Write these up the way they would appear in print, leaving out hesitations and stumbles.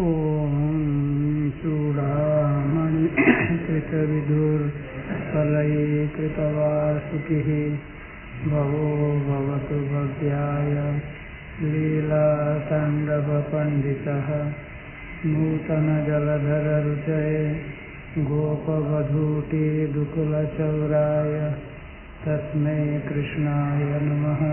ॐ चूडामणि कृतविदुर्फलैकृतवासुकिः भवो भवतु भव्याय लीलाताण्डवपण्डितः नूतनजलधररुचये गोपवधूटिदुकुलचौराय तस्मै कृष्णाय नमः।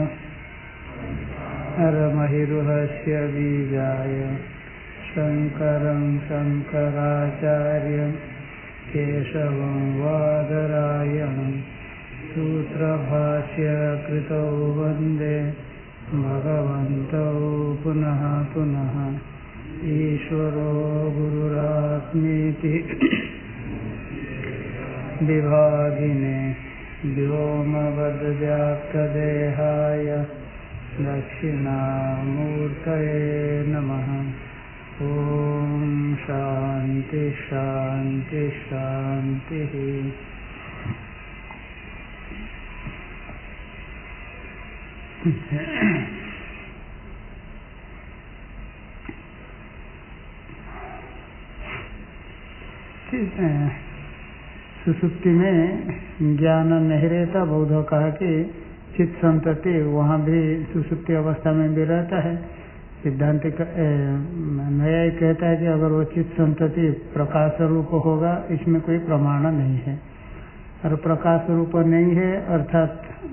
हरमहिरुहस्य बीजाय शङ्करं शङ्कराचार्यं केशवं वादरायणं सूत्रभाष्य कृतौ वन्दे भगवन्तौ पुनः पुनः। ईश्वरो गुरुरात्मेति विभागिने व्योमवद्व्याप्तदेहाय दक्षिणामूर्तये नमः। ॐ शान्ति शान्ति शान्तिः। सुसुप्ति में ज्ञान नहीं रहता। बौद्ध कहा कि चित्त संतति वहाँ भी सुसुप्ति अवस्था में भी रहता है। सिद्धांत नया ही कहता है कि अगर वो चित्त संतति प्रकाश रूप होगा इसमें कोई प्रमाण नहीं है, और प्रकाश रूप नहीं है अर्थात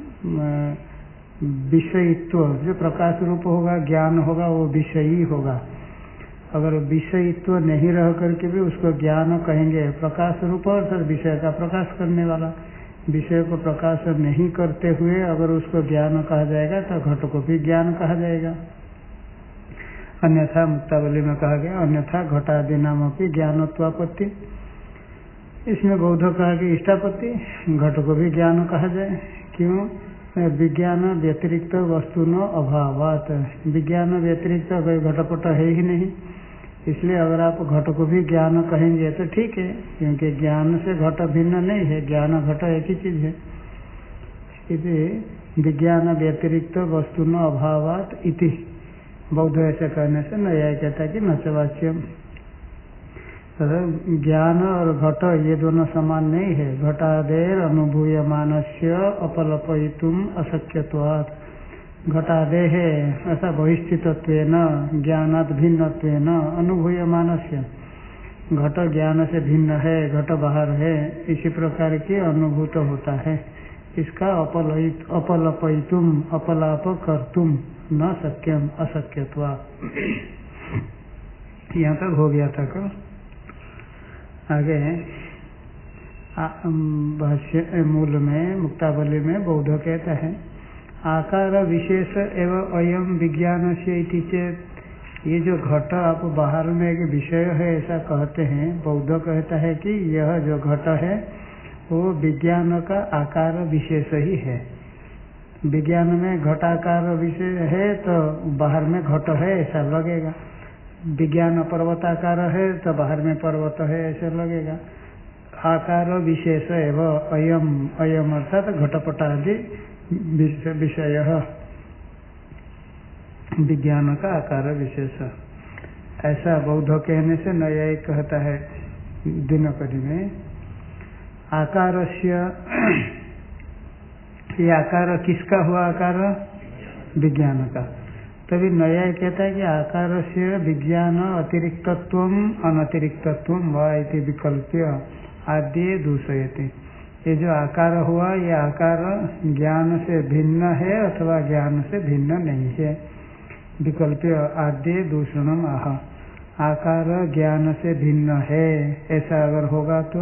विषयित्व जो प्रकाश रूप होगा ज्ञान होगा वो विषयी होगा। अगर विषयित्व नहीं रह करके भी उसको ज्ञान कहेंगे, प्रकाश रूप अर्थात विषय का प्रकाश करने वाला, विषय को प्रकाश नहीं करते हुए अगर उसको ज्ञान कहा जाएगा तो घट को भी ज्ञान कहा जाएगा। अन्यथा मुक्तावली में कहा गया अन्यथा घटादि नामों की ज्ञानत्वापत्ति। इसमें बौद्ध कहा कि इष्टापत्ति घट को भी ज्ञान कहा जाए। क्यों? विज्ञान व्यतिरिक्त वस्तु न अभावात, विज्ञान व्यतिरिक्त कोई घटपट है ही नहीं, इसलिए अगर आप घट को भी ज्ञान कहेंगे तो ठीक है, क्योंकि ज्ञान से घट भिन्न नहीं है, ज्ञान घट एक ही चीज है। इति विज्ञान व्यतिरिक्त वस्तु न अभावात इति बौद्ध ऐसे कहने से नया कहता है कि नचवाच्यम। ज्ञान और घट ये दोनों समान नहीं है। घटादेर अनुभूयमानस्य अपलपयितुम अशक्यत्वात्, घटादे है ऐसा बहिष्ठितत्वेन ज्ञानात् भिन्नत्वेन अनुभूयमानस्य, घट ज्ञान से भिन्न है, घट बाहर है, इसी प्रकार के अनुभूत होता है। इसका अपलपयितुम अपलाप कर्तुम न शक्यम अशक्यत्वात्। यहाँ तक हो गया था कल। आगे भाष्य मूल में मुक्तावली में बौद्ध कहता है आकार विशेष एवं अयम विज्ञान से इति चेत, ये जो घट आप बाहर में एक विषय है ऐसा कहते हैं, बौद्ध कहता है कि यह जो घट है वो विज्ञान का आकार विशेष ही है। विज्ञान में घटाकार विषय है तो बाहर में घट है ऐसा लगेगा, विज्ञान पर्वताकार है तो बाहर में पर्वत है ऐसा लगेगा। आकार विशेष एवं अयम, अयम अर्थात घटपटादि विषय विज्ञान का आकार विशेष, ऐसा बौद्ध कहने से नया कहता है दिनकरी में आकारस्य, ये आकार किसका हुआ? आकार विज्ञान का। तभी नया कहता है कि आकार से विज्ञान अतिरिक्तत्वम अनतिरिक्तत्वम वा इति विकल्प्य आद्य दूषयति। ये जो आकार हुआ ये आकार ज्ञान से भिन्न है अथवा ज्ञान से भिन्न नहीं है। विकल्प्य आद्य दूषणम आह, आकार ज्ञान से भिन्न है ऐसा अगर होगा तो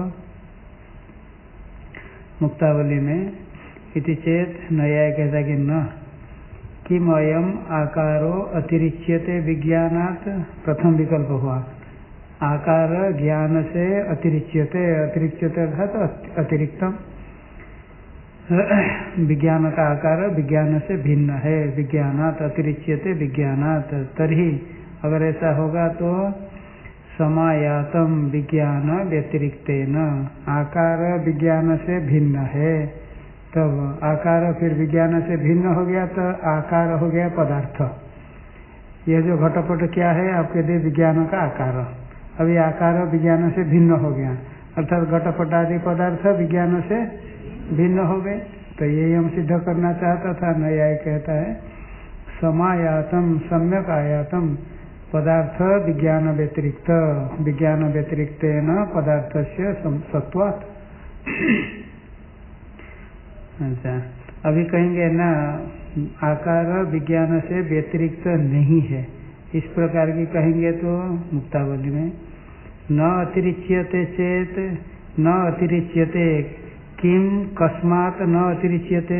मुक्तावली में इति चेत नया कहता कि न किम अयम आकारो अतिरिच्यते विज्ञानात्, प्रथम विकल्प हुआ आकार ज्ञान से अतिरिच्यते, अतिरिच्यते अर्थात अतिरिक्तम, विज्ञान का आकार विज्ञान से भिन्न है, विज्ञानात् अतिरिच्यते विज्ञानात्। तर्हि अगर ऐसा होगा तो समायातम विज्ञान व्यतिरिक्तेन, आकार विज्ञान से भिन्न है, तब आकार फिर विज्ञान से भिन्न हो गया तो आकार हो गया पदार्थ, यह जो घटपट क्या है आपके लिए विज्ञान का आकार। अभी आकार विज्ञान से भिन्न हो गया, अर्थात घटपट आदि पदार्थ विज्ञान से भिन्न हो गए। तो यही हम सिद्ध करना चाहता था। न्याय कहता है समायातम सम्यक आयातम पदार्थ विज्ञान व्यतिरिक्त, विज्ञान व्यतिरिक्त न पदार्थ से सत्वात्। अच्छा, अभी कहेंगे ना आकार विज्ञान से व्यतिरिक्त नहीं है, इस प्रकार की कहेंगे तो मुक्तावली में न अतिरिच्यते चेत न अतिरिच्यते किम कस्मात् न अतिरिच्यते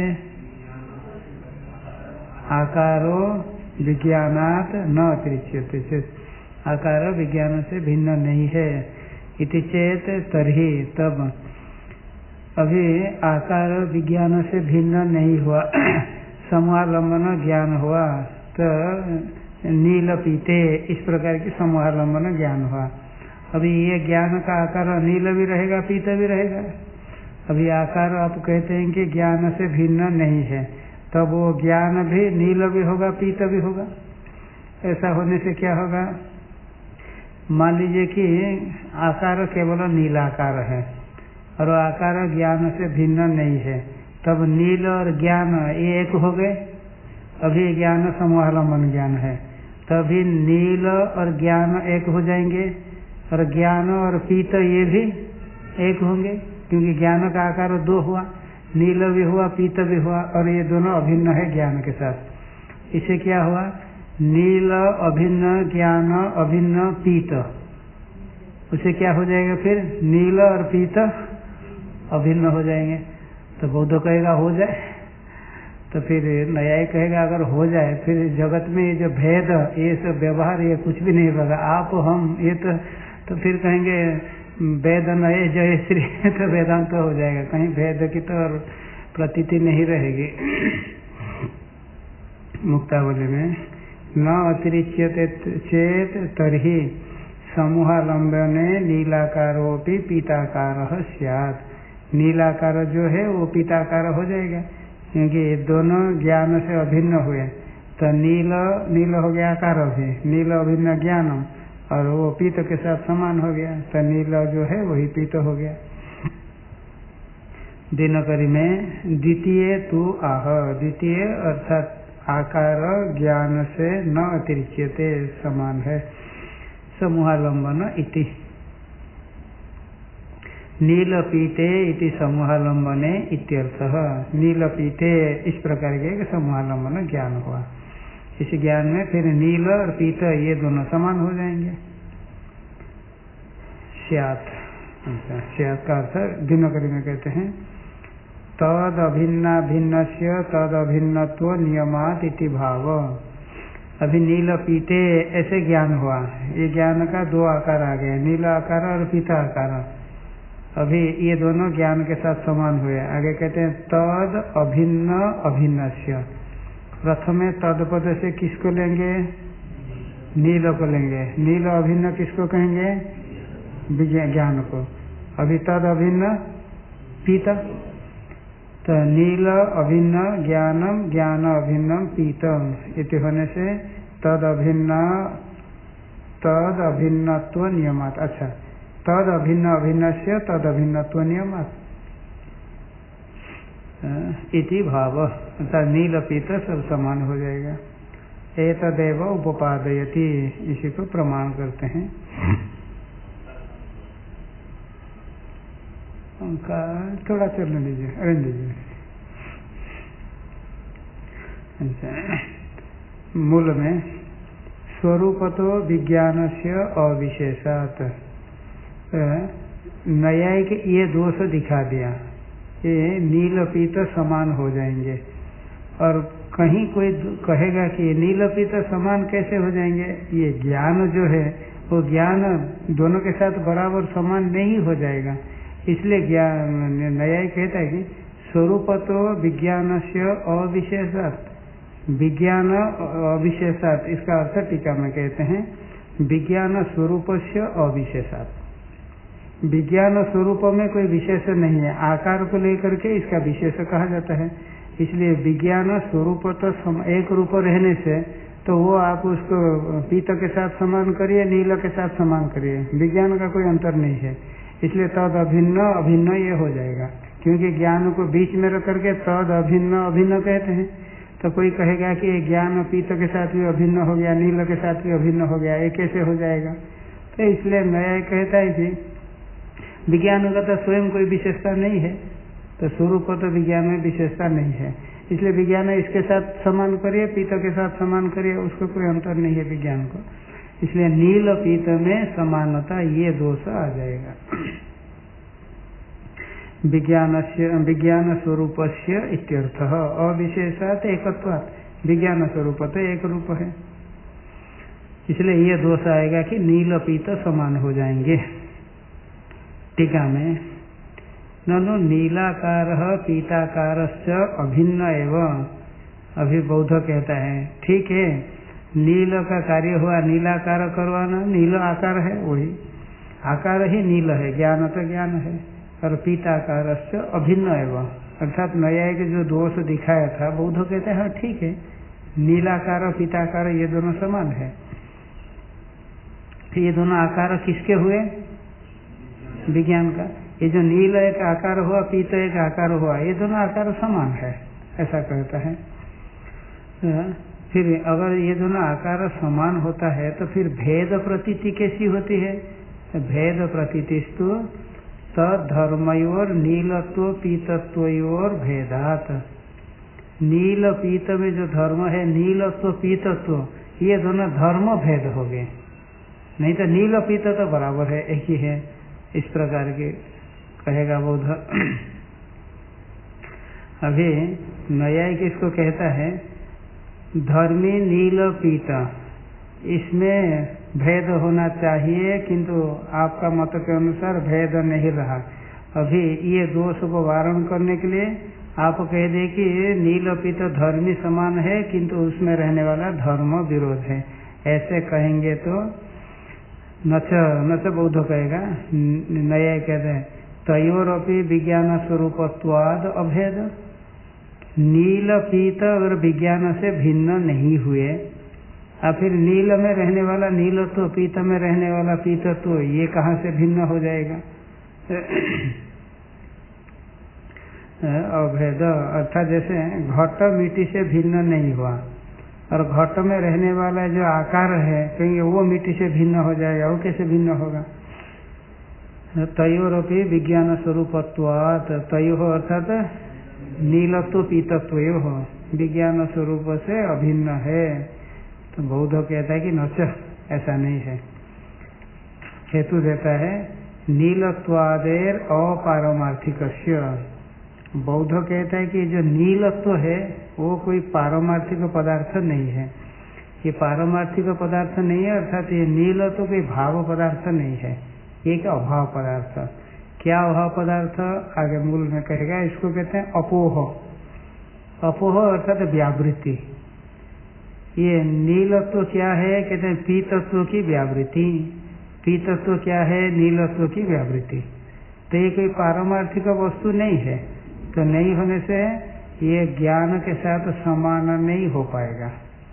आकारो विज्ञानात् न अतिरिच्यते चेत, आकार विज्ञान से भिन्न नहीं है। इति चेत तर्हि तब, अभी आकार विज्ञान से भिन्न नहीं हुआ, समूहालंबन ज्ञान हुआ तो नील पीते इस प्रकार की समूहालंबन ज्ञान हुआ। अभी ये ज्ञान का आकार नील भी रहेगा पीत भी रहेगा। अभी आकार आप कहते हैं कि ज्ञान से भिन्न नहीं है, तब वो ज्ञान भी नील भी होगा पीत भी होगा। ऐसा होने से क्या होगा, मान लीजिए कि आकार केवल नीलाकार है और आकार ज्ञान से भिन्न नहीं है, तब नील और ज्ञान ये एक हो गए। अभी ज्ञान समूहालंबन ज्ञान है, तभी नील और ज्ञान एक हो जाएंगे और ज्ञान और पीत ये भी एक होंगे, क्योंकि ज्ञान का आकार दो हुआ, नील भी हुआ पीत भी हुआ और ये दोनों अभिन्न है ज्ञान के साथ। इसे क्या हुआ, नील अभिन्न ज्ञान अभिन्न पीत, उसे क्या हो जाएगा फिर नील और पीत अभिन्न हो जाएंगे। तो बौद्ध कहेगा हो जाए, तो फिर न्याय कहेगा अगर हो जाए फिर जगत में ये जो भेद ये सब व्यवहार ये कुछ भी नहीं होगा, आप हम ये तो फिर कहेंगे वेद नए जय श्री तो वेदांत हो जाएगा, कहीं भेद की तो प्रतीति नहीं रहेगी। मुक्तावली में न अतिरिच्यते चेत तर्हि समूहालंबने नीलाकारोपि पीताकार स्यात्, नीलाकार जो है वो पीताकार हो जाएगा, क्योंकि ये दोनों ज्ञान से अभिन्न हुए। तो नील हो गया आकार भी, नील अभिन्न ज्ञानम, और वो पीत के साथ समान हो गया, तो नील जो है वही पीत हो गया। दिनकरी में द्वितीय तु आह, द्वितीय अर्थात आकार ज्ञान से न अतिरिच्यते समान है, समूहालंबन इति नील पीते इति समूहालंबने इत्यर्थः। नील पीते इस प्रकार के समूहालंबन ज्ञान हुआ, इस ज्ञान में फिर नील और पीत ये दोनों समान हो जाएंगे। स्यात्, स्यात् का अर्थ दिनकरी में कहते हैं तद अभिन्ना भिन्नस्य तद अभिन्नत्व नियमात् इति भाव। अभी नील पीते ऐसे ज्ञान हुआ, ये ज्ञान का दो आकार आ गए, नील आकार और पीता आकार। अभी ये दोनों ज्ञान के साथ समान हुए। आगे कहते हैं तद अभिन्न अभिन्नस्य, प्रथम तद पद से किसको लेंगे, नील को लेंगे, नील अभिन्न किसको कहेंगे, ज्ञान को। अभी तद अभिन्न पीत, तो नील अभिन्न ज्ञानम ज्ञान अभिन्नम पीतम इति होने से तद अभिन्नत्व नियमात्। अच्छा, तद अभिन्न अभिन्नस्य तद अभिन्नत्व नियमात् इति भाव, अर्थात नील पीत सब समान हो जाएगा। एतदेव उपपादयति, इसी को प्रमाण करते हैं। उनका थोड़ा चलने दीजिए, अरेंज दीजिए। मूल में स्वरूपतो विज्ञानस्य अविशेषात्, न्यायिक ये दोष दिखा दिया, ये नील पीत समान हो जाएंगे, और कहीं कोई कहेगा कि नील पीत समान कैसे हो जाएंगे, ये ज्ञान जो है वो ज्ञान दोनों के साथ बराबर समान नहीं हो जाएगा। इसलिए ज्ञान न्याय कहता है कि स्वरूपतो विज्ञानस्य अविशेषात्, विज्ञान अविशेषात्, इसका अर्थ टीका में कहते हैं विज्ञान स्वरूपस्य अविशेषात्। विज्ञान स्वरूप में कोई विशेष नहीं है, आकार को लेकर के इसका विशेष कहा जाता है। इसलिए विज्ञान स्वरूप तो एक रूप रहने से तो वो आप उसको पीत के साथ समान करिए, नील के साथ समान करिए, विज्ञान का कोई अंतर नहीं है। इसलिए तद अभिन्न अभिन्न ये हो जाएगा, क्योंकि ज्ञान को बीच में रख करके तद अभिन्न अभिन्न कहते हैं। तो कोई कहेगा कि ज्ञान पीत के साथ भी अभिन्न हो गया, नील के साथ भी अभिन्न हो गया, ये कैसे हो जाएगा? तो इसलिए न्याय कहता है कि विज्ञान का तो स्वयं कोई विशेषता नहीं है, तो स्वरूप तो विज्ञान में विशेषता नहीं है। इसलिए विज्ञान इसके साथ समान करिए, पीत के साथ समान करिए, उसको कोई अंतर नहीं है विज्ञान को। इसलिए नील पीत में समानता, ये दोष आ जाएगा। विज्ञान स्वरूपस्य इत्यर्थः अविशेषात् एकत्वात्, विज्ञान स्वरूप तो एक रूप है, इसलिए ये दोष आएगा कि नील पीत समान हो जाएंगे। टीका में ननु नीलाकार पीताकारश्च अभिन्न एवं, अभी बौद्ध कहता है ठीक है, नील का कार्य हुआ नीलाकार करवाना, नील आकार है, वही आकार ही नील है, ज्ञान तो ज्ञान है। और पीताकारश्च अभिन्न एवं, अर्थात नया के जो दोष दिखाया था बौद्ध कहते हैं हाँ ठीक है, नीलाकार पीताकार ये दोनों समान है। ये दोनों आकार किसके हुए? विज्ञान का। ये जो नील एक आकार हुआ, पीत एक आकार हुआ, ये दोनों आकार समान है, ऐसा कहता है। फिर अगर ये दोनों आकार समान होता है तो फिर भेद प्रतीति कैसी होती है? भेद प्रतीतिस्तु तद्धर्मयोर नीलत्व पीतत्वयोर भेदात। नील पीत में जो धर्म है, नीलत्व पीतत्व, ये दोनों धर्म भेद हो गए, नहीं तो नील पीत तो बराबर है, एक ही है, इस प्रकार के कहेगा बौद्ध। अभी न्यायिक इसको कहता है धर्मी नील पीता, इसमें भेद होना चाहिए, किंतु आपका मत के अनुसार भेद नहीं रहा। अभी ये दोष को वारण करने के लिए आप कह दे कि नील पीत धर्मी समान है, किंतु उसमें रहने वाला धर्म विरोध है, ऐसे कहेंगे तो नच बौद्ध कहेगा। नया कहते हैं तयोरपि विज्ञान स्वरूपत्वाद अभेद, नील पीत अगर विज्ञान से भिन्न नहीं हुए, और फिर नील में रहने वाला नीलत्व, पीत में रहने वाला पीतत्व, ये कहाँ से भिन्न हो जाएगा? अभेद अर्थात जैसे घट मिट्टी से भिन्न नहीं हुआ, और घट में रहने वाला जो आकार है कहेंगे वो मिट्टी से भिन्न हो जाएगा, वो कैसे भिन्न होगा? तयोरपि विज्ञान स्वरूपत्वात्, तयो अर्थात नीलत्व पीतत्व हो, विज्ञान स्वरूप से अभिन्न है। तो बौद्ध कहता है कि नच, ऐसा नहीं है। हेतु देता है नीलत्वादेर अपारमार्थिकस्य। बौद्ध कहता है कि जो नीलत्व है वो कोई पारमार्थिक पदार्थ नहीं है, ये पारमार्थिक पदार्थ नहीं है, अर्थात ये नीलत्व कोई भाव पदार्थ नहीं है, एक अभाव पदार्थ। क्या अभाव पदार्थ? आगे मूल में कहेगा, इसको कहते हैं अपोह। अपोह अर्थात व्यावृत्ति। ये नीलत्व क्या है? कहते हैं पीतत्व की व्यावृत्ति। पीतत्व क्या है? नीलत्व की व्यावृत्ति। तो ये कोई पारमार्थिक वस्तु नहीं है, तो नहीं होने से ये ज्ञान के साथ समान नहीं हो पाएगा।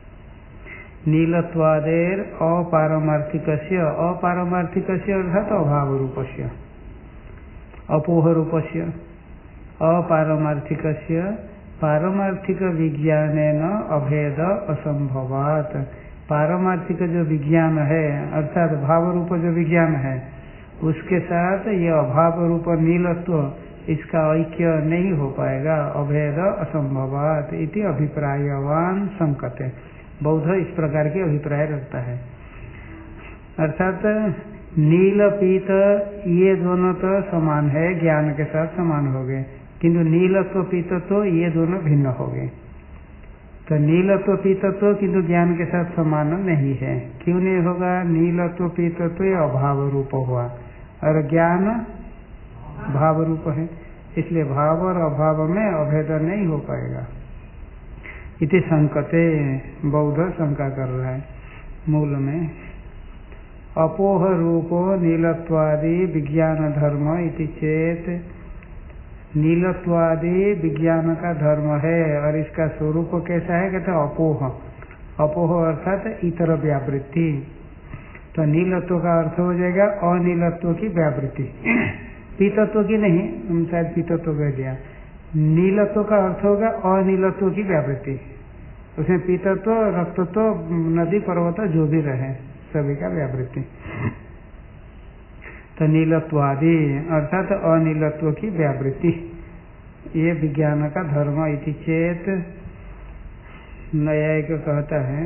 नीलत्वादेर अपारमार्थिकस्य, अपारमार्थिकस्य अर्थात अभाव रूपस्य, अपोह रूपस्य, अपारमार्थिकस्य पारमार्थिक विज्ञानेन अभेद असंभवात्। पारमार्थिक जो विज्ञान है अर्थात भाव रूप जो विज्ञान है, उसके साथ ये अभाव रूप नीलत्व, इसका ऐक्य नहीं हो पाएगा, अभेद असंभवात् इति अभिप्रायवान संकते। बौद्ध इस प्रकार के अभिप्राय रखता है, अर्थात नील पीत ये दोनों तो समान है, ज्ञान के साथ समान हो गए, किंतु नीलत्व पीतत्व ये दोनों भिन्न हो गए। तो नीलत्व पीतत्व किंतु ज्ञान के साथ समान नहीं है। क्यों नहीं होगा? नीलत्व पीतत्व ये अभाव रूप हुआ और ज्ञान भाव रूप है, इसलिए भाव और अभाव में अभेद नहीं हो पाएगा। इति संकते, बौद्ध शंका कर रहा है मूल में। अपोह रूपो नीलत्वादि विज्ञान धर्म इति चेत, नीलत्वादि विज्ञान का धर्म है और इसका स्वरूप कैसा है? कहते अपोह। अपोह अर्थात इतर व्यावृत्ति। तो नीलत्व का अर्थ हो जाएगा अनीलत्व की व्यावृत्ति, पीतत्व की नहीं, हम शायद पीतत्व कह दिया। नीलत्व का अर्थ होगा अनीलत्व की व्यावृत्ति, उसमें पीतत्व, रक्तत्व, नदी पर्वत जो भी रहे सभी का व्यावृत्ति। तो नीलत्व आदि अर्थात अनीलत्व की व्यावृत्ति, ये विज्ञान का धर्म इति चेत न्यायिक कहता है।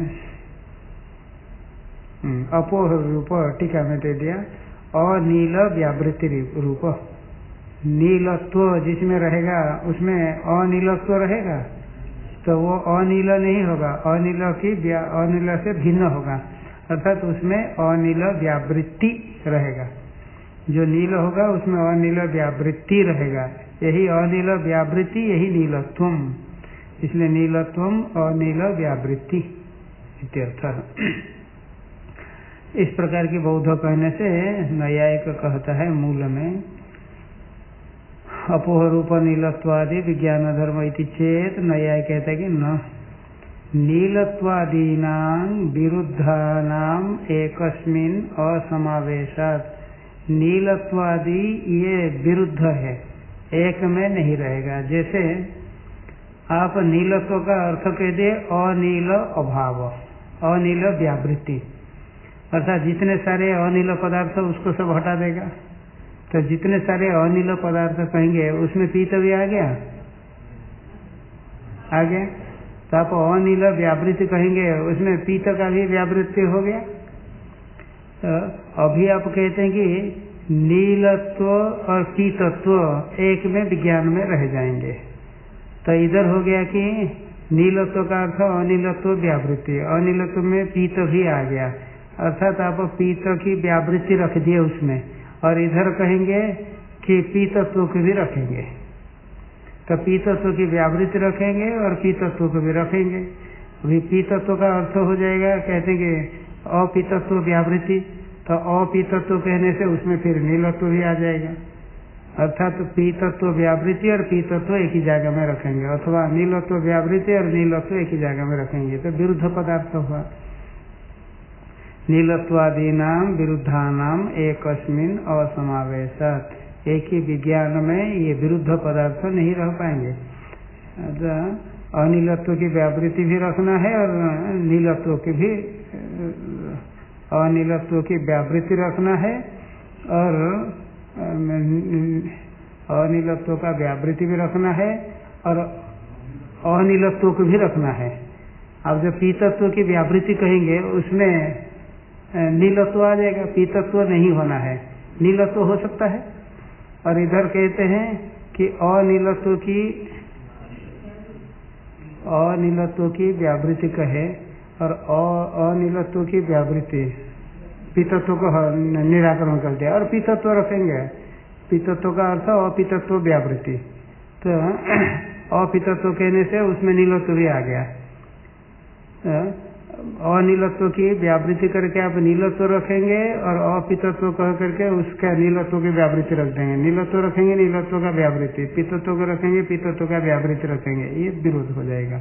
अपोह रूप टीका में दे दिया, अनील व्यावृत्ति रूप। नीलत्व जिसमें रहेगा उसमें अनीलत्व रहेगा, तो वो अनील नहीं होगा, अनील से भिन्न होगा, अर्थात उसमें अनील व्यावृत्ति रहेगा। जो नील होगा उसमें अनील व्यावृत्ति रहेगा, यही अनील व्यावृत्ति, यही नीलत्वम, इसलिए नीलत्वम अनील व्यावृत्ति इत्यर्थ। इस प्रकार की बौद्ध कहने से न्यायिक कहता है मूल में अपोह रूप नीलत्वादि विज्ञान धर्म इति चेत, न्यायिक कहता है कि न नीलत्वादीनां विरुद्धानाम एकस्मिन असमावेशात। नीलत्वादि ये विरुद्ध है, एक में नहीं रहेगा। जैसे आप नीलत्व का अर्थ कह दे अनील अभाव, अनील व्यावृत्ति, अर्थात जितने सारे अनील पदार्थ उसको सब हटा देगा। तो जितने सारे अनील पदार्थ कहेंगे उसमें पीत भी आ गया, तो आप अनील व्यावृत्ति कहेंगे उसमें पीत का भी व्यावृत्ति हो गया। तो अभी आप कहते हैं कि नीलत्व और पीतत्व एक में विज्ञान में रह जाएंगे, तो इधर हो गया कि नीलत्व का अर्थ अनीलत्व व्यावृत्ति, अनीलत्व में पीत भी आ गया, अर्थात आप पीत की व्यावृत्ति रख दिए उसमें, और इधर कहेंगे कि पीतत्व को भी रखेंगे, तो पीतत्व की व्यावृत्ति रखेंगे और पीतत्व को भी रखेंगे। अभी पीतत्व का अर्थ हो जाएगा, कहते हैं कि अपीतत्व व्यावृत्ति, तो अपीतत्व कहने से उसमें फिर नीलत्व भी आ जाएगा, अर्थात पीतत्व व्यावृत्ति और पीतत्व एक ही जगह में रखेंगे, अथवा नीलत्व व्यावृत्ति और नीलत्व एक ही जगह में रखेंगे, तो विरुद्ध पदार्थ हुआ। नीलत्वादीनाम विरुद्धानाम एकस्मिन असमावेशात, एक ही विज्ञान में ये विरुद्ध पदार्थ नहीं रह पाएंगे। अनीलत्व की व्यावृत्ति भी रखना है और नीलत्व की भी, अनीलत्व की व्यावृत्ति रखना है और अनीलत्व का व्यावृत्ति भी रखना है और अनीलत्व को भी रखना है। अब जब पीतत्व की व्यावृत्ति कहेंगे उसमें नीलत्व आ जाएगा, पीतत्व नहीं होना है, नीलत्व हो सकता है। और इधर कहते हैं कि अनीलत्व की व्यावृत्ति कहे और अनीलत्व की व्यावृत्ति, पीतत्व को निराकरण कर दिया और पीतत्व रखेंगे। पीतत्व का अर्थ अपीतत्व व्यावृत्ति, तो अपीतत्व कहने से उसमें नीलत्व भी आ गया। अनीलत्व की व्यावृत्ति करके आप नीलत्व रखेंगे और अपीतत्व कह करके उसका नीलत्व की व्यावृत्ति रख देंगे, नीलत्व रखेंगे नीलत्व का व्यावृत्ति, पीतत्व को रखेंगे पीतत्व का व्यावृत्ति रखेंगे, ये विरोध हो जाएगा।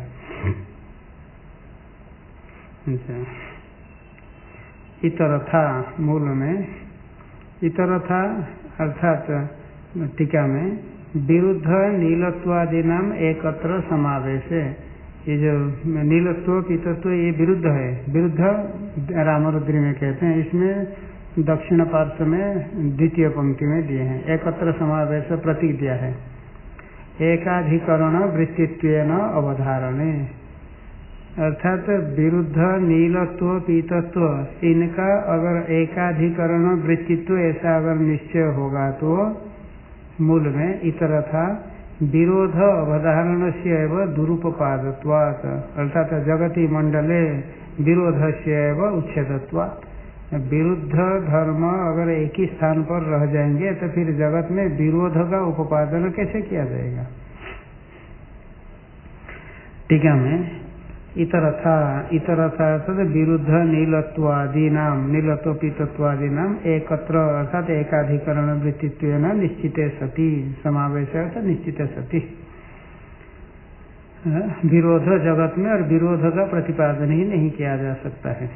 इतर था मूल में, इतर था अर्थात टीका में विरुद्ध नीलत्वादि नाम एकत्र समावेश है। ये जो नीलत्व पीतत्व ये विरुद्ध है, विरुद्ध रामरुद्री में कहते हैं, इसमें दक्षिण पार्श्व में द्वितीय पंक्ति में दिए हैं, एकत्र समावेश प्रतीक दिया है। एकाधिकरण वृत्तित्वेन अवधारणे, अर्थात विरुद्ध नीलत्व पीतत्व इनका अगर एकाधिकरण वृत्तित्व ऐसा अगर निश्चय होगा तो मूल में इतर था विरोध अवधारण से दुरुपपादत्वात्, अर्थात जगति मंडले विरोध से उच्छेदत्वात्। विरुद्ध धर्म अगर एक ही स्थान पर रह जाएंगे तो फिर जगत में विरोध का उपादन कैसे किया जाएगा। टीका में इतर था अर्थात विरुद्ध नीलत्वादि नाम, नीलत्व पीतत्वादि नाम एकत्र अर्थात एकाधिकरण वृत्तित्वेन निश्चिते सति, समावेश अर्थात निश्चिते सति। विरोध जगत में और विरोध का प्रतिपादन ही नहीं किया जा सकता है।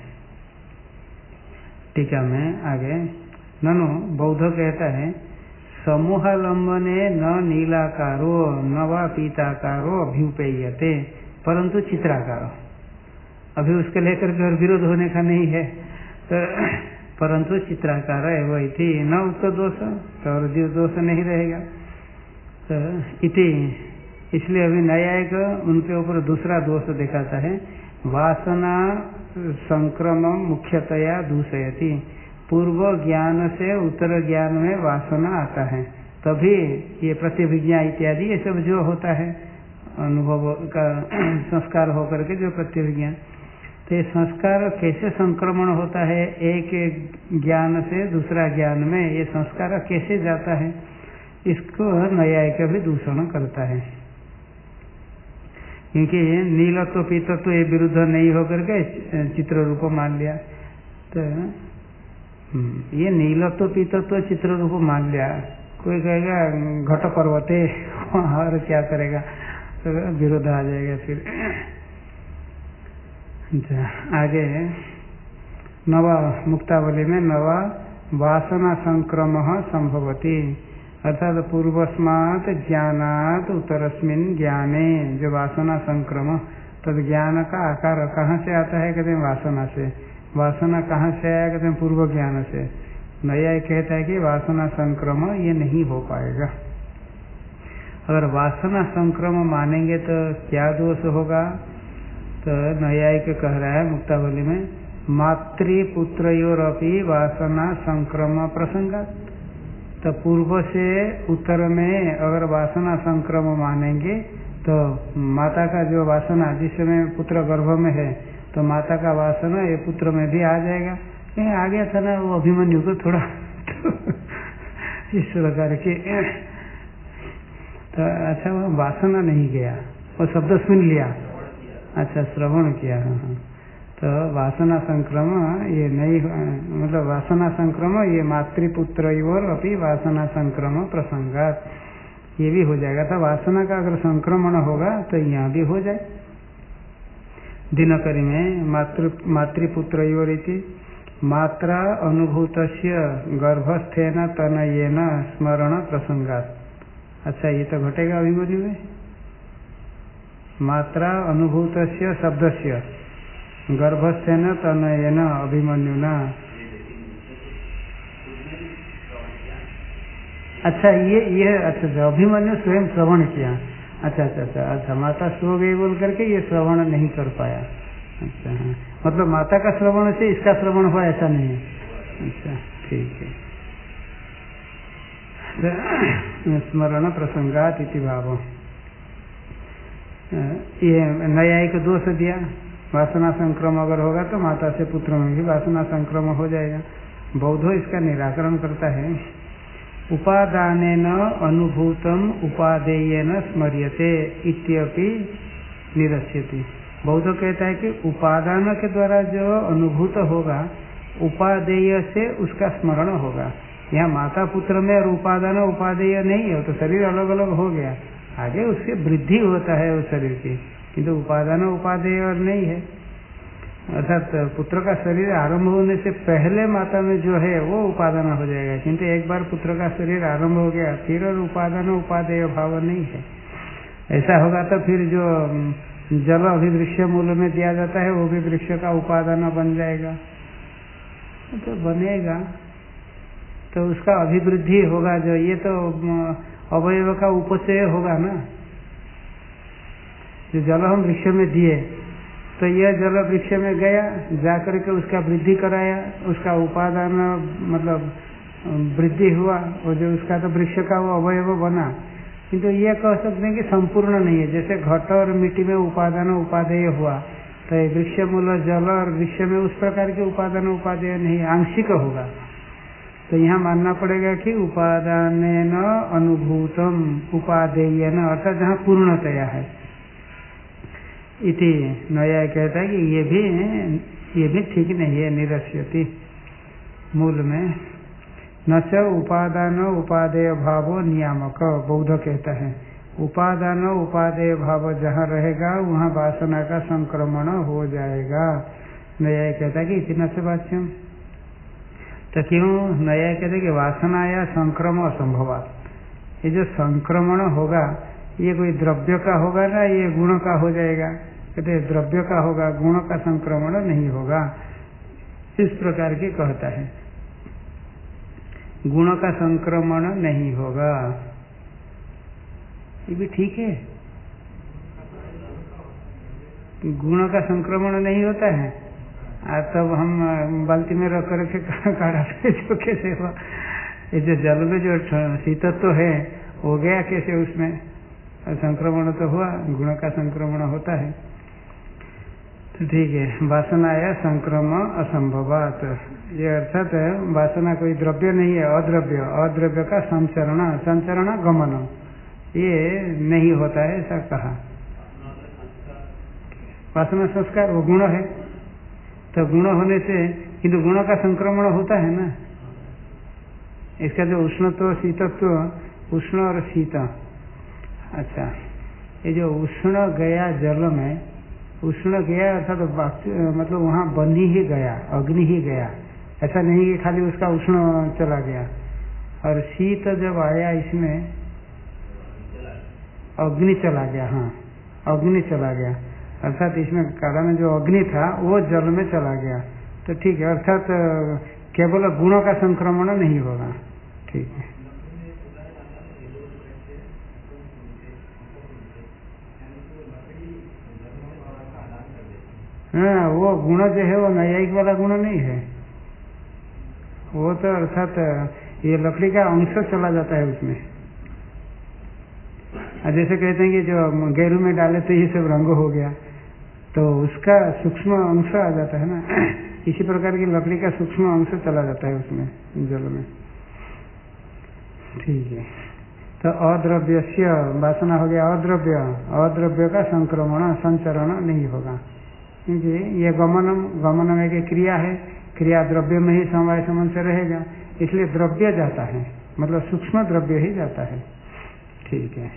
टीका में आगे ननु बौद्ध कहता है समूहालंबने न नीलाकारो न वा पीताकारो अभ्युपेयते परंतु चित्राकारो। अभी उसके लेकर के और विरोध होने का नहीं है तो परंतु चित्राकार एवं इति न उसका दोष तो और दोष नहीं रहेगा तो इति। इसलिए अभी न्यायिक उनके ऊपर दूसरा दोष दिखाता है वासना संक्रमण मुख्यतया दूषयति। पूर्व ज्ञान से उत्तर ज्ञान में वासना आता है तभी ये प्रत्यभिज्ञा इत्यादि ये सब जो होता है अनुभव का संस्कार होकर के जो प्रत्यभिज्ञा तो ये संस्कार कैसे संक्रमण होता है एक ज्ञान से दूसरा ज्ञान में ये संस्कार कैसे जाता है इसको न्यायिक भी दूषण करता है क्योंकि नीलत्व पीतत्व ये विरुद्ध नहीं होकर के चित्र रूप मान लिया तो ये नीलत्व पीतत्व चित्र रूप मान लिया। कोई कहेगा घट पर्वते और क्या करेगा तो विरोध आ जाएगा फिर। आगे नवा मुक्तावली में नवा वासना संक्रमः संभवति अर्थात पूर्वस्मात् ज्ञानात् उत्तरस्मिन् ज्ञाने जो वासना संक्रम तब ज्ञान का आकार कहाँ से आता है कहते हैं वासना से। वासना कहाँ से आया कहते हैं पूर्व ज्ञान से। नया कहता है कि वासना संक्रम ये नहीं हो पाएगा। अगर वासना संक्रम मानेंगे तो क्या दोष होगा तो न्यायिक कह रहा है मुक्तावली में मातृपुत्रयोरपि वासना संक्रम प्रसंगा। तो पूर्व से उत्तर में अगर वासना संक्रम मानेंगे तो माता का जो वासना जिस समय पुत्र गर्भ में है तो माता का वासना ये पुत्र में भी आ जाएगा। कहीं आ गया था ना वो अभिमन्यु को थोड़ा इस प्रकार के तो अच्छा वो वासना नहीं गया वो शब्द सुन लिया अच्छा श्रवण किया। हाँ तो वासना संक्रमण ये नहीं मतलब वासना संक्रमण ये मातृपुत्र और अभी वासना संक्रमण प्रसंगात ये भी हो जाएगा। तो वासना का अगर संक्रमण होगा तो यहाँ भी हो जाए। दिनकरी में मातृपुत्र मात्रा अनुभूतस्य गर्भस्थेन तनयेन स्मरण प्रसंगात। अच्छा ये तो घटेगा अभिमन्यु में मात्रा अनुभूतस्य शब्दस्य गर्भस्थेन तनयेन अभिमन्युना। अच्छा ये अच्छा अभिमन्यु स्वयं श्रवण किया अच्छा माता सो गई बोल करके ये श्रवण नहीं कर पाया। अच्छा हाँ मतलब माता का श्रवण से इसका श्रवण हुआ ऐसा नहीं है। अच्छा ठीक है स्मरण प्रसंगात इति भाव। ये न्यायिक दोष दिया वासना संक्रमण अगर होगा तो माता से पुत्र में भी वासना संक्रमण हो जाएगा। बौद्धो इसका निराकरण करता है उपादानेन अनुभूतम उपादेयेन स्मर्यते इत्यपि निरस्यति। बौद्ध कहता है कि उपादान के द्वारा जो अनुभूत होगा उपादेय से उसका स्मरण होगा। यहाँ माता पुत्र में और उपादान उपादेय नहीं है तो शरीर अलग अलग हो गया आगे उससे वृद्धि होता है उस शरीर की किंतु उपादान उपादेय और नहीं है। अर्थात पुत्र का शरीर आरंभ होने से पहले माता में जो है वो उपादान हो जाएगा किंतु एक बार पुत्र का शरीर आरंभ हो गया फिर और उपादान उपादेय भाव नहीं है। ऐसा होगा तो फिर जो जल अभिवृक्ष मूल में दिया जाता है वो भी वृक्ष का उपादान बन जाएगा तो बनेगा तो उसका अभिवृद्धि होगा। जो ये तो अवयव का उपचय होगा ना। जो जल हम वृक्ष में दिए तो यह जल वृक्ष में गया जाकर के उसका वृद्धि कराया उसका उपादान मतलब वृद्धि हुआ और जो उसका तो वृक्ष का वो अवयव बना किंतु ये कह सकते हैं कि संपूर्ण नहीं है। जैसे घट और मिट्टी में उपादान उपादेय हुआ तो वृक्ष मूल जल और वृक्ष में उस प्रकार के उपादान उपादेय नहीं आंशिक होगा। तो यहाँ मानना पड़ेगा कि उपादान अनुभूतम उपादेयन अर्थात जहाँ पूर्णतया है इति नया कहता है कि ये भी ठीक नहीं है। निरस्यति मूल में न च उपादान उपादेय भावो नियामक बौद्ध कहता है उपादान उपादेय भाव जहाँ रहेगा वहाँ वासना का संक्रमण हो जाएगा। नया कहता है कि इतना से वाच्यम, तो क्यों नया कहते कि वासना या संक्रमण असंभवात, ये जो संक्रमण होगा ये कोई द्रव्य का होगा ना ये गुण का हो जाएगा। कहते द्रव्य का होगा, गुण का संक्रमण नहीं होगा, इस प्रकार के कहता है। गुण का संक्रमण नहीं होगा, ये भी ठीक है। गुण का संक्रमण नहीं होता है, तब हम बाल्टी में रख करके काढ़ाते जो कैसे हुआ, ये जो जल में जो शीतत्व है हो गया कैसे, उसमें संक्रमण तो हुआ, गुण का संक्रमण होता है। तो ठीक है, वासना या संक्रमण असंभवात, ये अर्थात वासना कोई द्रव्य नहीं है, अद्रव्य, अद्रव्य का संचरण, संचरण गमन ये नहीं होता है, ऐसा कहा। वासना संस्कार वो गुण है, तो गुण होने से किंतु गुण का संक्रमण होता है ना। इसका जो उष्णत्व शीतत्व, उष्ण और शीत, अच्छा ये जो उष्ण गया जल में, उष्ण गया अर्थात मतलब वहाँ बनी ही गया, अग्नि ही गया, ऐसा नहीं कि खाली उसका उष्ण चला गया। और शीत जब आया इसमें अग्नि चला गया, हाँ अग्नि चला गया, अर्थात इसमें काढ़ा में जो अग्नि था वो जल में चला गया, तो ठीक है, अर्थात केवल गुणों का संक्रमण नहीं होगा। ठीक है, हाँ वो गुण जो है वो न्यायिक वाला गुण नहीं है, वो तो अर्थात ये लकड़ी का अंश चला जाता है उसमें। जैसे कहते हैं कि जो गेरू में डाले तो ये सब रंग हो गया, तो उसका सूक्ष्म अंश आ जाता है ना, इसी प्रकार की लकड़ी का सूक्ष्म अंश चला जाता है उसमें जल में। ठीक है, तो अद्रव्य से वासना हो गया अद्रव्य, अद्रव्य का संक्रमण संचरण नहीं होगा, क्योंकि ये गमनम, गमनम एक क्रिया है, क्रिया द्रव्य में ही समवाय संबंध से रहेगा, इसलिए द्रव्य जाता है, मतलब सूक्ष्म द्रव्य ही जाता है। ठीक है,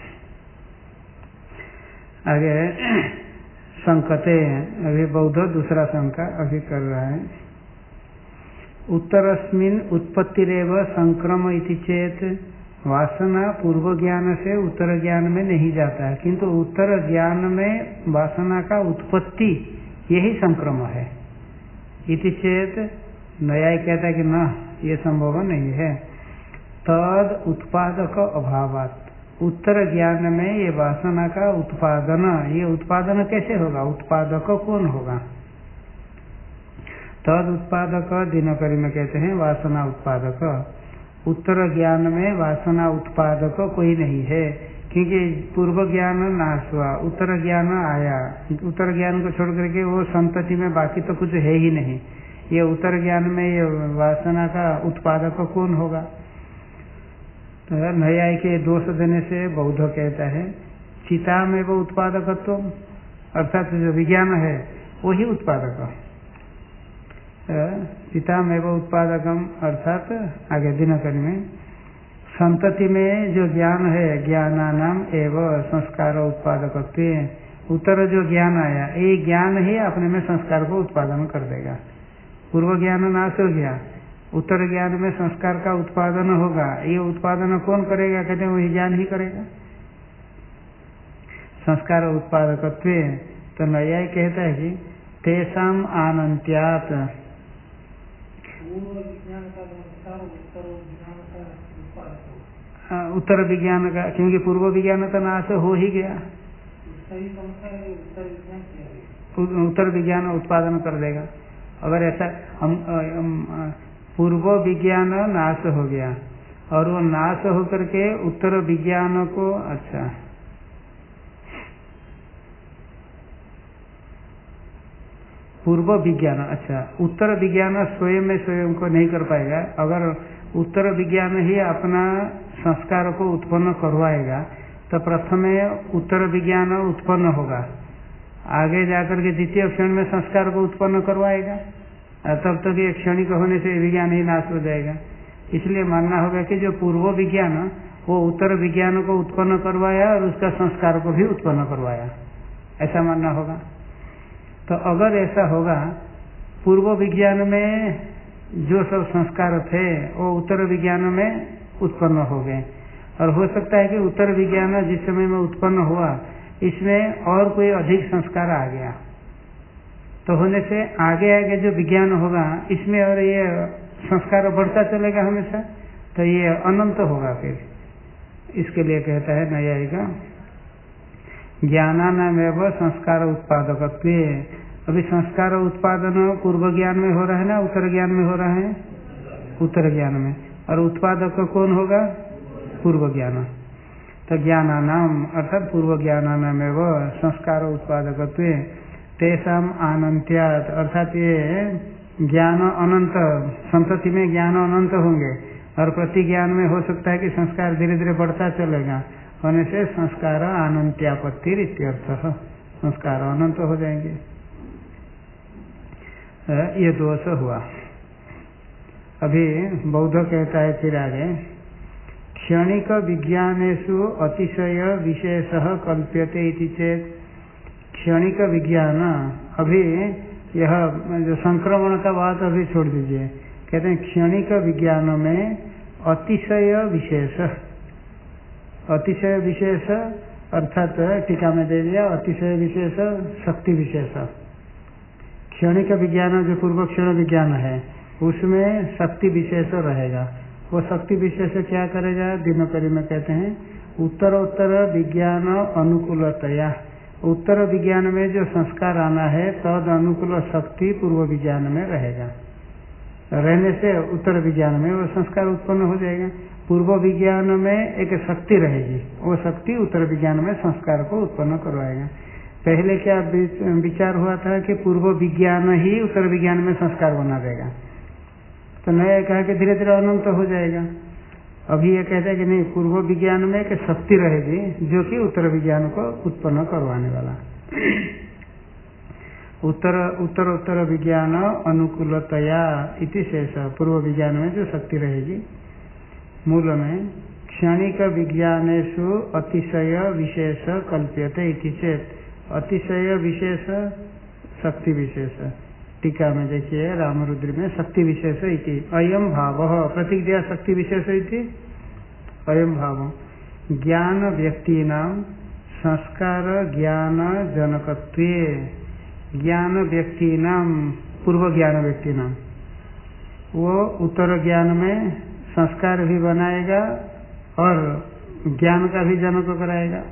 आगे संकते, अभी बौद्ध दूसरा शंका अभी कर रहा है। उत्तरस्मिन् उत्पत्तिरेव संक्रम इति चेत, वासना पूर्व ज्ञान से उत्तर ज्ञान में नहीं जाता है, किंतु उत्तर ज्ञान में वासना का उत्पत्ति यही संक्रम है। इति चेत, न्याय कहता है कि न ये संभव नहीं है। तद उत्पादक अभावात, उत्तर ज्ञान में ये वासना का उत्पादन, ये उत्पादन कैसे होगा, उत्पादक कौन होगा। तद उत्पादक दिनकरी में कहते हैं वासना उत्पादक, उत्तर ज्ञान में वासना उत्पादक कोई नहीं है, क्योंकि पूर्व ज्ञान नाश हुआ, उत्तर ज्ञान आया, उत्तर ज्ञान को छोड़ करके वो संतति में बाकी तो कुछ है ही नहीं, ये उत्तर ज्ञान में ये वासना का उत्पादक कौन होगा। तो न्याय के दोष देने से बौद्ध कहता है चिता में वो उत्पादकत्व, अर्थात जो विज्ञान है वही उत्पादक, चिता में वो उत्पादकम, अर्थात आगे दिनकरी में संतति में जो ज्ञान है ज्ञानानाम एवं संस्कार उत्पादकत्व, उत्तर जो ज्ञान आया ये ज्ञान ही अपने में संस्कार को उत्पादन कर देगा। पूर्व ज्ञान नाश हो गया, उत्तर ज्ञान में संस्कार का उत्पादन होगा, ये उत्पादन कौन करेगा, कहते हैं वही ज्ञान ही करेगा, संस्कार उत्पादकत्व। तो न्याय कहता है कि तेषाम आनंत्यात, उत्तर विज्ञान का, क्योंकि पूर्व विज्ञान का नाश हो ही गया, उत्तर विज्ञान उत्पादन कर देगा। अगर ऐसा हम पूर्व विज्ञान नाश हो गया और वो नाश होकर के उत्तर विज्ञान को, अच्छा पूर्व विज्ञान, अच्छा उत्तर विज्ञान स्वयं में स्वयं को नहीं कर पाएगा, अगर उत्तर विज्ञान ही अपना संस्कार को उत्पन्न करवाएगा तो प्रथम उत्तर विज्ञान उत्पन्न होगा, आगे जाकर के द्वितीय क्षण में संस्कार को उत्पन्न करवाएगा, तब तक ये क्षणिक होने से विज्ञान ही नाश हो जाएगा। इसलिए मानना होगा कि जो पूर्व विज्ञान वो उत्तर विज्ञान को उत्पन्न करवाया और उसका संस्कार को भी उत्पन्न करवाया, ऐसा मानना होगा। तो अगर ऐसा होगा, पूर्व विज्ञान में जो सब संस्कार थे वो उत्तर विज्ञान में उत्पन्न हो गए, और हो सकता है कि उत्तर विज्ञान जिस समय में उत्पन्न हुआ इसमें और कोई अधिक संस्कार आ गया, तो होने से आगे आगे जो विज्ञान होगा इसमें और ये संस्कार बढ़ता चलेगा हमेशा, तो ये अनंत होगा। फिर इसके लिए कहता है नैयायिका ज्ञानानामेव संस्कार उत्पादकत्व। अभी संस्कार उत्पादन पूर्व ज्ञान में हो रहा है ना उत्तर ज्ञान में हो रहा है? उत्तर ज्ञान में। और उत्पादक कौन होगा? पूर्व ज्ञान। तो ज्ञानानाम अर्थात पूर्व ज्ञानानामेव संस्कार उत्पादकत्व तेषाम अनंत्यात्, अर्थात ये ज्ञान अनंत, संतति में ज्ञान अनंत होंगे और प्रति ज्ञान में हो सकता है कि संस्कार धीरे धीरे बढ़ता चलेगा, होने से संस्कार अनंत्यापत्ति इत्यर्थः, संस्कार अनंत हो जाएंगे। ये दोष हुआ। अभी बौद्ध कहता है फिर आगे, क्षणिक विज्ञानेषु अतिशय विशेषः कल्प्यते इति चेत्, क्षणिक विज्ञान, अभी यह जो संक्रमण का बात अभी छोड़ दीजिए, कहते हैं क्षणिक विज्ञान में अतिशय विशेष, अतिशय विशेष अर्थात टीका में दे दिया अतिशय विशेष शक्ति विशेष। क्षणिक विज्ञान जो पूर्व क्षण विज्ञान है उसमें शक्ति विशेष रहेगा। वो शक्ति विशेष क्या करेगा? दिनकरी में कहते हैं उत्तरोत्तर विज्ञान अनुकूलतया, उत्तर विज्ञान में जो संस्कार आना है तद अनुकूल शक्ति पूर्व विज्ञान में रहेगा, रहने से उत्तर विज्ञान में वो संस्कार उत्पन्न हो जाएगा। पूर्व विज्ञान में एक शक्ति रहेगी, वो शक्ति उत्तर विज्ञान में संस्कार को उत्पन्न करवाएगा। पहले क्या विचार हुआ था कि पूर्व विज्ञान ही उत्तर विज्ञान में संस्कार बना देगा, तो नया कहा कि धीरे धीरे अनंत हो जाएगा। अभी ये कहते हैं कि नहीं, पूर्व विज्ञान में एक शक्ति रहेगी जो कि उत्तर विज्ञान को उत्पन्न करवाने वाला। उत्तर विज्ञान अनुकूलतया इति शेष, पूर्व विज्ञान में जो शक्ति रहेगी। मूल में क्षणिक विज्ञानेषु अतिशय विशेष कल्प्यते इति चेत्, अतिशय विशेष शक्ति विशेष। टीका में देखिए रामरुद्र में शक्ति विशेष इति अयम भाव, प्रतीक दिया शक्ति विशेष इति अयम भाव, ज्ञान व्यक्तीनाम संस्कार ज्ञान जनकत्वे, ज्ञान व्यक्तीनाम पूर्व ज्ञान व्यक्तीनाम, वो उत्तर ज्ञान में संस्कार भी बनाएगा और ज्ञान का भी जनक कराएगा,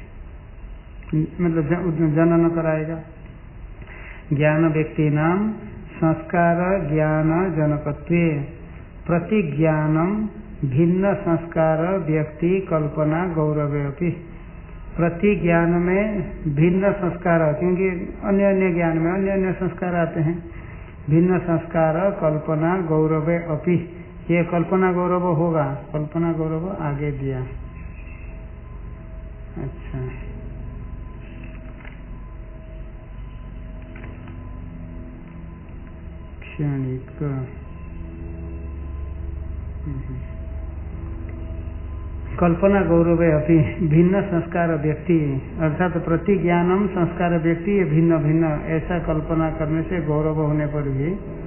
मतलब जनन कराएगा। ज्ञान व्यक्ति नाम संस्कार ज्ञान जनकत्वे प्रतिज्ञानम भिन्न संस्कार व्यक्ति कल्पना गौरवेपि, प्रति ज्ञान में भिन्न संस्कार, क्योंकि अन्य अन्य ज्ञान में अन्य अन्य संस्कार आते हैं, भिन्न संस्कार कल्पना गौरवे अपि, ये कल्पना गौरव होगा, कल्पना गौरव आगे दिया। अच्छा, क्षणिक कल्पना गौरवे अपि भिन्न संस्कार व्यक्ति, अर्थात प्रति ज्ञानम संस्कार व्यक्ति, ये भिन्न भिन्न ऐसा कल्पना करने से गौरव होने पर भी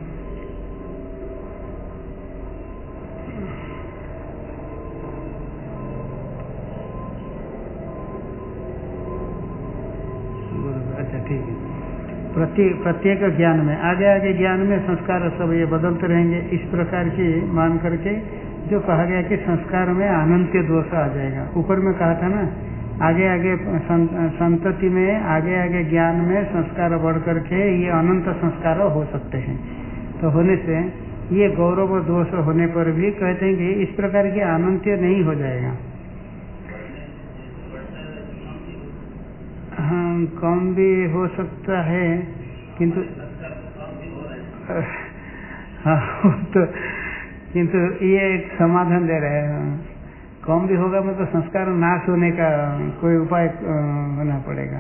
अच्छा ठीक है, प्रत्येक ज्ञान में आगे आगे ज्ञान में संस्कार सब ये बदलते रहेंगे, इस प्रकार की मान करके जो कहा गया कि संस्कार में अनंत्य दोष आ जाएगा। ऊपर में कहा था ना, आगे आगे संतति में आगे आगे ज्ञान में संस्कार बढ़ करके ये अनंत संस्कार हो सकते हैं, तो होने से ये गौरव दोष होने पर भी कहते हैं कि इस प्रकार की अनंत्य नहीं हो जाएगा। हाँ, कम भी हो सकता है, किंतु हाँ तो किंतु ये एक समाधान दे रहे हैं, कम भी होगा मतलब संस्कार नाश होने का कोई उपाय होना पड़ेगा।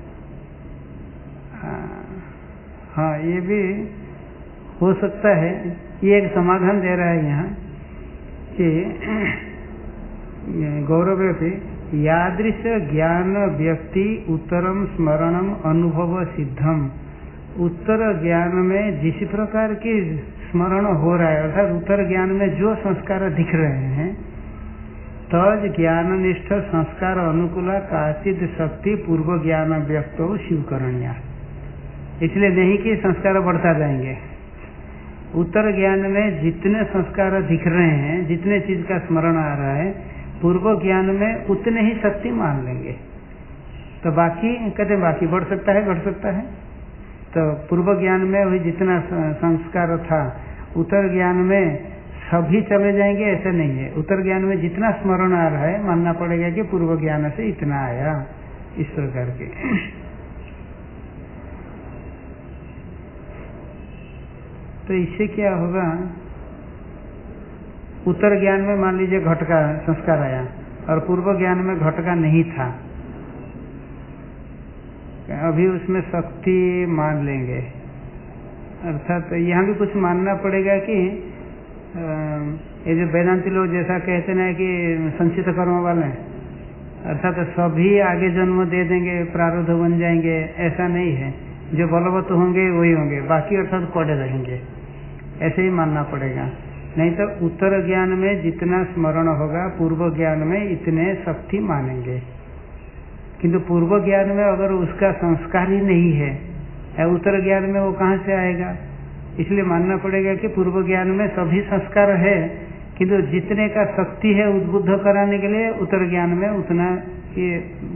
हाँ, ये भी हो सकता है, ये एक समाधान दे रहा है यहाँ कि गौरवे यादृश ज्ञान व्यक्ति उत्तरम स्मरणम अनुभव सिद्धम। उत्तर ज्ञान में जिस प्रकार की स्मरण हो रहा है, अर्थात उत्तर ज्ञान में जो संस्कार दिख रहे हैं, तज ज्ञान निष्ठ संस्कार अनुकूला काचिद शक्ति पूर्व ज्ञान व्यक्त शिवकरणिया। इसलिए नहीं कि संस्कार बढ़ता जाएंगे। उत्तर ज्ञान में जितने संस्कार दिख रहे हैं, जितने चीज का स्मरण आ रहा है, पूर्व ज्ञान में उतने ही शक्ति मान लेंगे। तो बाकी कहते बाकी बढ़ सकता है, घट सकता है। तो पूर्व ज्ञान में वही जितना संस्कार था, उत्तर ज्ञान में सभी चले जाएंगे ऐसा नहीं है। उत्तर ज्ञान में जितना स्मरण आ रहा है, मानना पड़ेगा कि पूर्व ज्ञान से इतना आया, इस प्रकार के। तो इससे क्या होगा, उत्तर ज्ञान में मान लीजिए घट का संस्कार आया और पूर्व ज्ञान में घट का नहीं था, अभी उसमें शक्ति मान लेंगे। अर्थात तो यहाँ भी कुछ मानना पड़ेगा कि ये जो वेदांती लोग जैसा कहते हैं कि संचित कर्म वाले, अर्थात तो सभी आगे जन्म दे देंगे, प्रारब्ध बन जाएंगे, ऐसा नहीं है। जो बलवत्त होंगे वही होंगे, बाकी अर्थात पड़े रहेंगे, ऐसे ही मानना पड़ेगा। नहीं तो उत्तर ज्ञान में जितना स्मरण होगा, पूर्व ज्ञान में इतने शक्ति मानेंगे। किंतु पूर्व ज्ञान में अगर उसका संस्कार ही नहीं है, उत्तर ज्ञान में वो कहाँ से आएगा? इसलिए मानना पड़ेगा कि पूर्व ज्ञान में सभी संस्कार है, किंतु जितने का शक्ति है उद्बुद्ध कराने के लिए उत्तर ज्ञान में उतना ये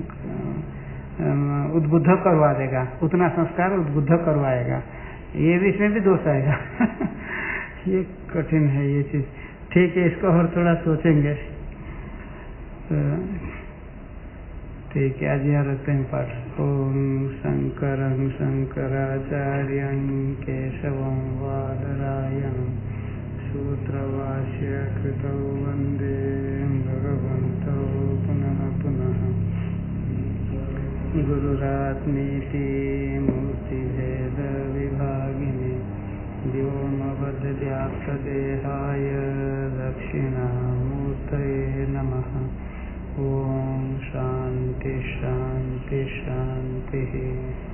उद्बुद्ध करवा देगा, उतना संस्कार उद्बुद्ध करवाएगा। ये भी इसमें भी दोष आएगा। ये कठिन है ये चीज। ठीक है, इसको और थोड़ा सोचेंगे। ठीक है, आज यहाँ रखते हैं पाठ। ओम शंकरं शंकराचार्यं केशवं वादरायणं सूत्रभाष्य कृतौ वन्दे भगवन्तौ पुनः पुनः। गुरुरात्मेति मूर्तिभेद विभागिने व्योमवद्व्याप्तदेहाय दक्षिणामूर्तये नमः। ओम शांति शांति शांति।